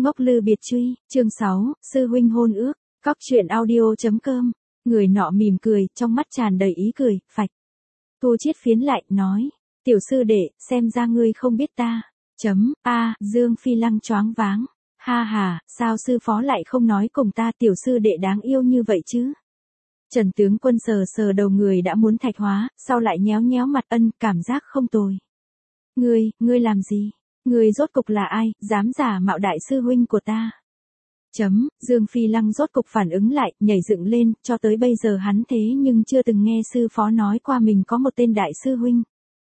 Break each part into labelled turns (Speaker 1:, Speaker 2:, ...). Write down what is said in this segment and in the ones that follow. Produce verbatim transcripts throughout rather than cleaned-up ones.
Speaker 1: Ngốc Lư biệt truy, chương sáu, sư huynh hôn ước, cóc truyện audio.com, người nọ mỉm cười, trong mắt tràn đầy ý cười, phạch. Thu Chiết phiến lại, nói, tiểu sư đệ, xem ra ngươi không biết ta, chấm, a, Dương Phi Lăng choáng váng, ha ha, sao sư phó lại không nói cùng ta tiểu sư đệ đáng yêu như vậy chứ? Trần tướng quân sờ sờ đầu người đã muốn thạch hóa, sau lại nhéo nhéo mặt ân, cảm giác không tồi. Ngươi, ngươi làm gì? Ngươi rốt cục là ai, dám giả mạo đại sư huynh của ta? Chấm, Dương Phi Lăng rốt cục phản ứng lại, nhảy dựng lên, cho tới bây giờ hắn thế nhưng chưa từng nghe sư phó nói qua mình có một tên đại sư huynh.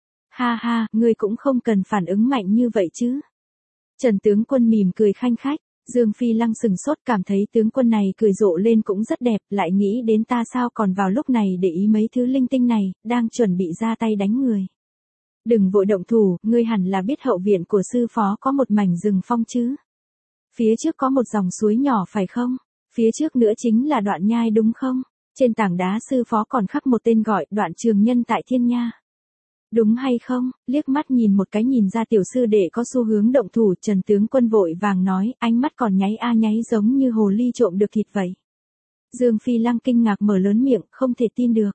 Speaker 1: Ha ha, ngươi cũng không cần phản ứng mạnh như vậy chứ. Trần tướng quân mỉm cười khanh khách, Dương Phi Lăng sừng sốt cảm thấy tướng quân này cười rộ lên cũng rất đẹp, lại nghĩ đến ta sao còn vào lúc này để ý mấy thứ linh tinh này, đang chuẩn bị ra tay đánh người. Đừng vội động thủ, ngươi hẳn là biết hậu viện của sư phó có một mảnh rừng phong chứ. Phía trước có một dòng suối nhỏ phải không? Phía trước nữa chính là Đoạn Nhai đúng không? Trên tảng đá sư phó còn khắc một tên gọi Đoạn Trường Nhân tại Thiên Nha. Đúng hay không? Liếc mắt nhìn một cái nhìn ra tiểu sư đệ có xu hướng động thủ, Trần tướng quân vội vàng nói, ánh mắt còn nháy a nháy giống như hồ ly trộm được thịt vậy. Dương Phi Lăng kinh ngạc mở lớn miệng, không thể tin được.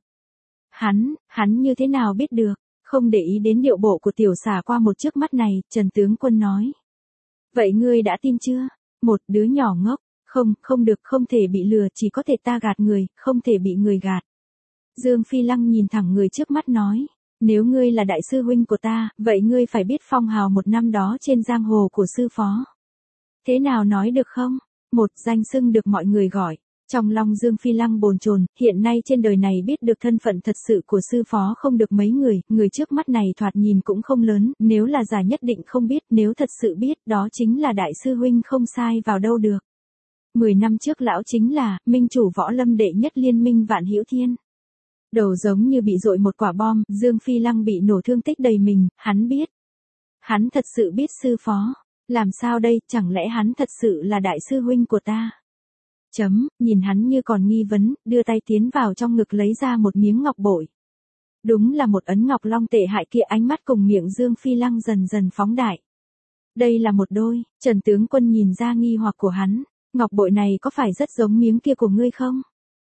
Speaker 1: Hắn, hắn như thế nào biết được? Không để ý đến điệu bộ của tiểu xà qua một trước mắt này, Trần tướng quân nói. Vậy ngươi đã tin chưa? Một đứa nhỏ ngốc, không, không được, không thể bị lừa, chỉ có thể ta gạt người, không thể bị người gạt. Dương Phi Lăng nhìn thẳng người trước mắt nói, nếu ngươi là đại sư huynh của ta, vậy ngươi phải biết phong hào một năm đó trên giang hồ của sư phó. Thế nào nói được không? Một danh xưng được mọi người gọi. Trong lòng Dương Phi Lăng bồn chồn, hiện nay trên đời này biết được thân phận thật sự của sư phó không được mấy người, người trước mắt này thoạt nhìn cũng không lớn, nếu là giả nhất định không biết, nếu thật sự biết, đó chính là đại sư huynh không sai vào đâu được. Mười năm trước lão chính là, minh chủ võ lâm đệ nhất liên minh Vạn Hữu Thiên. Đầu giống như bị dội một quả bom, Dương Phi Lăng bị nổ thương tích đầy mình, hắn biết. Hắn thật sự biết sư phó. Làm sao đây, chẳng lẽ hắn thật sự là đại sư huynh của ta? Chấm, nhìn hắn như còn nghi vấn, đưa tay tiến vào trong ngực lấy ra một miếng ngọc bội. Đúng là một ấn ngọc long tệ hại kia, ánh mắt cùng miệng Dương Phi Lăng dần dần phóng đại. Đây là một đôi, Trần tướng quân nhìn ra nghi hoặc của hắn, ngọc bội này có phải rất giống miếng kia của ngươi không?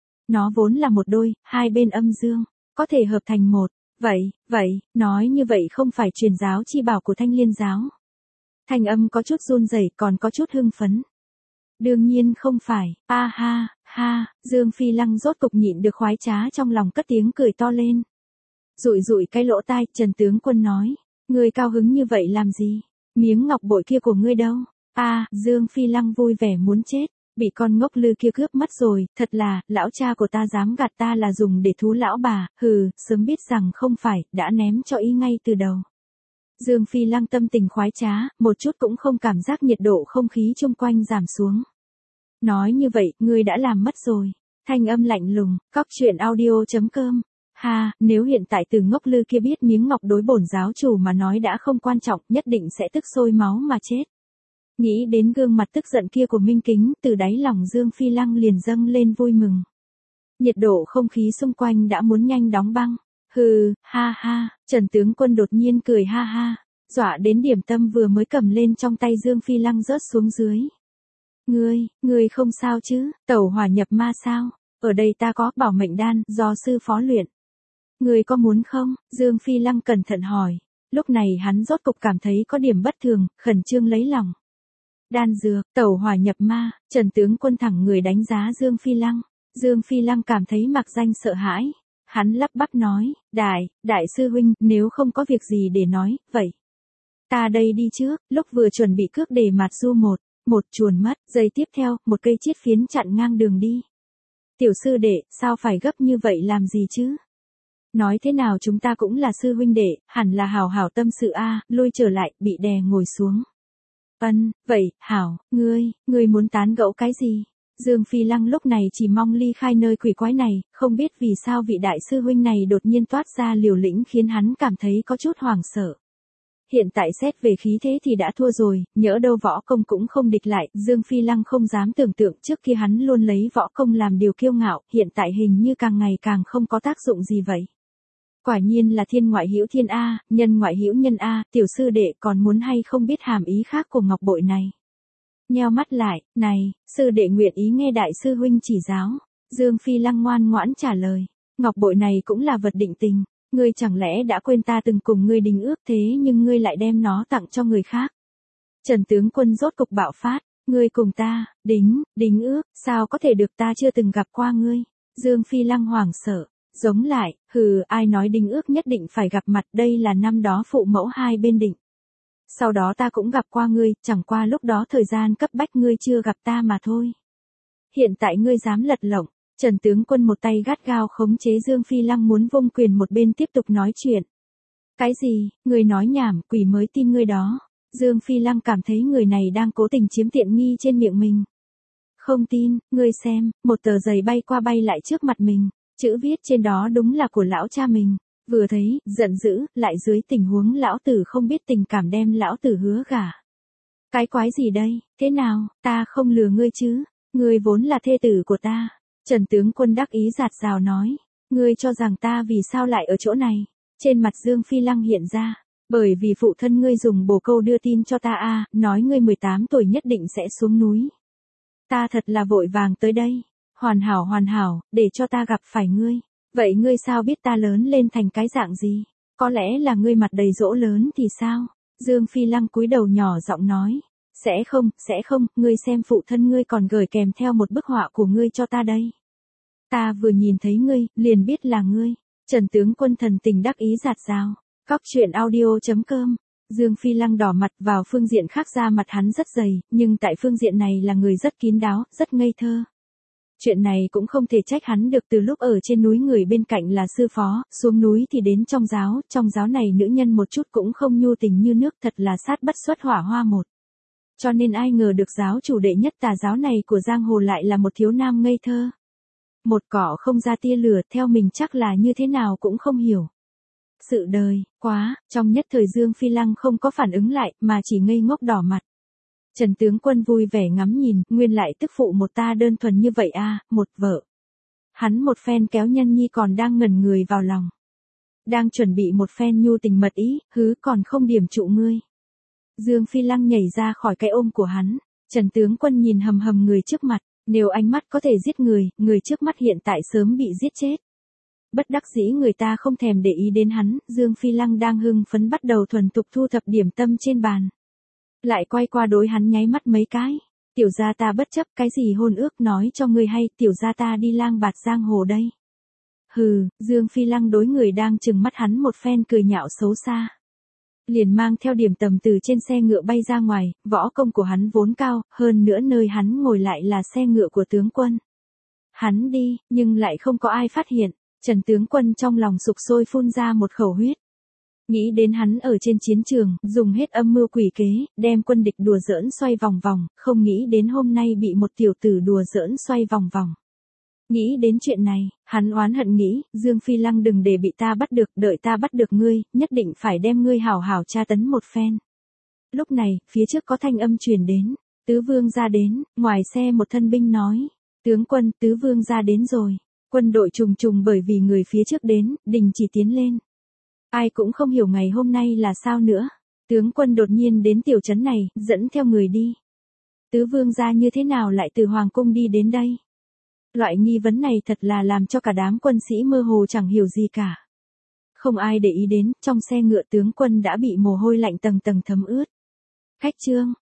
Speaker 1: Nó vốn là một đôi, hai bên âm dương, có thể hợp thành một, vậy, vậy, nói như vậy không phải truyền giáo chi bảo của Thanh Liên giáo. Thanh âm có chút run rẩy, còn có chút hưng phấn. Đương nhiên không phải, a ha, ha, Dương Phi Lăng rốt cục nhịn được khoái trá trong lòng cất tiếng cười to lên. Rụi rụi cái lỗ tai, Trần tướng quân nói, ngươi cao hứng như vậy làm gì? Miếng ngọc bội kia của ngươi đâu? A, Dương Phi Lăng vui vẻ muốn chết, bị con ngốc Lư kia cướp mất rồi, thật là, lão cha của ta dám gạt ta là dùng để thú lão bà, hừ, sớm biết rằng không phải, đã ném cho y ngay từ đầu. Dương Phi Lăng tâm tình khoái trá, một chút cũng không cảm giác nhiệt độ không khí chung quanh giảm xuống. Nói như vậy, ngươi đã làm mất rồi. Thanh âm lạnh lùng, cóc truyện audio.com. Ha, nếu hiện tại từ ngốc Lư kia biết miếng ngọc đối bổn giáo chủ mà nói đã không quan trọng, nhất định sẽ tức sôi máu mà chết. Nghĩ đến gương mặt tức giận kia của Minh Kính, từ đáy lòng Dương Phi Lăng liền dâng lên vui mừng. Nhiệt độ không khí xung quanh đã muốn nhanh đóng băng. Hừ, ha ha, Trần tướng quân đột nhiên cười ha ha, dọa đến điểm tâm vừa mới cầm lên trong tay Dương Phi Lăng rớt xuống dưới. Ngươi, ngươi không sao chứ, tẩu hỏa nhập ma sao? Ở đây ta có bảo mệnh đan, do sư phó luyện. Ngươi có muốn không? Dương Phi Lăng cẩn thận hỏi. Lúc này hắn rốt cục cảm thấy có điểm bất thường, khẩn trương lấy lòng. Đan dược, tẩu hỏa nhập ma, Trần tướng quân thẳng người đánh giá Dương Phi Lăng. Dương Phi Lăng cảm thấy mạc danh sợ hãi. Hắn lắp bắp nói, đại, đại sư huynh, nếu không có việc gì để nói, vậy. Ta đây đi trước, lúc vừa chuẩn bị cước để mạt du một, một chuồn mất, giây tiếp theo, một cây chiết phiến chặn ngang đường đi. Tiểu sư đệ, sao phải gấp như vậy làm gì chứ? Nói thế nào chúng ta cũng là sư huynh đệ, hẳn là hảo hảo tâm sự a, lui trở lại, bị đè ngồi xuống. Ân, vậy, hảo, ngươi, ngươi muốn tán gẫu cái gì? Dương Phi Lăng lúc này chỉ mong ly khai nơi quỷ quái này, không biết vì sao vị đại sư huynh này đột nhiên toát ra liều lĩnh khiến hắn cảm thấy có chút hoảng sợ. Hiện tại xét về khí thế thì đã thua rồi, nhỡ đâu võ công cũng không địch lại, Dương Phi Lăng không dám tưởng tượng trước kia hắn luôn lấy võ công làm điều kiêu ngạo, hiện tại hình như càng ngày càng không có tác dụng gì vậy. Quả nhiên là thiên ngoại hữu thiên A, nhân ngoại hữu nhân A, tiểu sư đệ còn muốn hay không biết hàm ý khác của ngọc bội này. Nheo mắt lại, này, sư đệ nguyện ý nghe đại sư huynh chỉ giáo. Dương Phi Lăng ngoan ngoãn trả lời, ngọc bội này cũng là vật định tình, ngươi chẳng lẽ đã quên ta từng cùng ngươi đính ước thế nhưng ngươi lại đem nó tặng cho người khác. Trần tướng quân rốt cục bạo phát, ngươi cùng ta, đính, đính ước, sao có thể được, ta chưa từng gặp qua ngươi. Dương Phi Lăng hoảng sợ, giống lại, hừ, ai nói đính ước nhất định phải gặp mặt, đây là năm đó phụ mẫu hai bên định. Sau đó ta cũng gặp qua ngươi, chẳng qua lúc đó thời gian cấp bách ngươi chưa gặp ta mà thôi. Hiện tại ngươi dám lật lọng. Trần tướng quân một tay gắt gao khống chế Dương Phi Lăng muốn vung quyền một bên tiếp tục nói chuyện. Cái gì, ngươi nói nhảm, quỷ mới tin ngươi đó. Dương Phi Lăng cảm thấy người này đang cố tình chiếm tiện nghi trên miệng mình. Không tin, ngươi xem, một tờ giấy bay qua bay lại trước mặt mình, chữ viết trên đó đúng là của lão cha mình. Vừa thấy, giận dữ, lại dưới tình huống lão tử không biết tình cảm đem lão tử hứa gả. Cái quái gì đây, thế nào, ta không lừa ngươi chứ, ngươi vốn là thê tử của ta. Trần tướng quân đắc ý giạt rào nói, ngươi cho rằng ta vì sao lại ở chỗ này. Trên mặt Dương Phi Lăng hiện ra, bởi vì phụ thân ngươi dùng bồ câu đưa tin cho ta a, nói ngươi mười tám tuổi nhất định sẽ xuống núi. Ta thật là vội vàng tới đây, hoàn hảo hoàn hảo, để cho ta gặp phải ngươi. Vậy ngươi sao biết ta lớn lên thành cái dạng gì? Có lẽ là ngươi mặt đầy dỗ lớn thì sao? Dương Phi Lăng cúi đầu nhỏ giọng nói. Sẽ không, sẽ không, ngươi xem phụ thân ngươi còn gửi kèm theo một bức họa của ngươi cho ta đây. Ta vừa nhìn thấy ngươi, liền biết là ngươi. Trần tướng quân thần tình đắc ý giạt rào. Cóc truyện audio chấm com. Dương Phi Lăng đỏ mặt, vào phương diện khác ra mặt hắn rất dày, nhưng tại phương diện này là người rất kín đáo, rất ngây thơ. Chuyện này cũng không thể trách hắn được, từ lúc ở trên núi người bên cạnh là sư phó, xuống núi thì đến trong giáo, trong giáo này nữ nhân một chút cũng không nhu tình như nước, thật là sát bất xuất hỏa hoa một. Cho nên ai ngờ được giáo chủ đệ nhất tà giáo này của giang hồ lại là một thiếu nam ngây thơ. Một cỏ không ra tia lửa, theo mình chắc là như thế nào cũng không hiểu. Sự đời, quá, trong nhất thời Dương Phi Lăng không có phản ứng lại, mà chỉ ngây ngốc đỏ mặt. Trần tướng quân vui vẻ ngắm nhìn, nguyên lại tức phụ một ta đơn thuần như vậy a, một vợ. Hắn một phen kéo Nhân Nhi còn đang ngẩn người vào lòng. Đang chuẩn bị một phen nhu tình mật ý, hứ còn không điểm trụ ngươi. Dương Phi Lăng nhảy ra khỏi cái ôm của hắn, Trần tướng quân nhìn hầm hầm người trước mặt, nếu ánh mắt có thể giết người, người trước mắt hiện tại sớm bị giết chết. Bất đắc dĩ người ta không thèm để ý đến hắn, Dương Phi Lăng đang hưng phấn bắt đầu thuần tục thu thập điểm tâm trên bàn. Lại quay qua đối hắn nháy mắt mấy cái. Tiểu gia ta bất chấp cái gì hôn ước, nói cho ngươi hay, tiểu gia ta đi lang bạt giang hồ đây. Hừ, Dương Phi Lăng đối người đang trừng mắt hắn một phen cười nhạo xấu xa. Liền mang theo điểm tầm từ trên xe ngựa bay ra ngoài, võ công của hắn vốn cao, hơn nữa nơi hắn ngồi lại là xe ngựa của tướng quân. Hắn đi, nhưng lại không có ai phát hiện, Trần tướng quân trong lòng sục sôi phun ra một khẩu huyết. Nghĩ đến hắn ở trên chiến trường, dùng hết âm mưu quỷ kế, đem quân địch đùa giỡn xoay vòng vòng, không nghĩ đến hôm nay bị một tiểu tử đùa giỡn xoay vòng vòng. Nghĩ đến chuyện này, hắn oán hận nghĩ, Dương Phi Lăng đừng để bị ta bắt được, đợi ta bắt được ngươi, nhất định phải đem ngươi hảo hảo tra tấn một phen. Lúc này, phía trước có thanh âm truyền đến, tứ vương ra đến, ngoài xe một thân binh nói, tướng quân, tứ vương ra đến rồi. Quân đội trùng trùng bởi vì người phía trước đến, đình chỉ tiến lên. Ai cũng không hiểu ngày hôm nay là sao nữa. Tướng quân đột nhiên đến tiểu trấn này, dẫn theo người đi. Tứ vương gia như thế nào lại từ hoàng cung đi đến đây? Loại nghi vấn này thật là làm cho cả đám quân sĩ mơ hồ chẳng hiểu gì cả. Không ai để ý đến, trong xe ngựa tướng quân đã bị mồ hôi lạnh tầng tầng thấm ướt. Khách trương,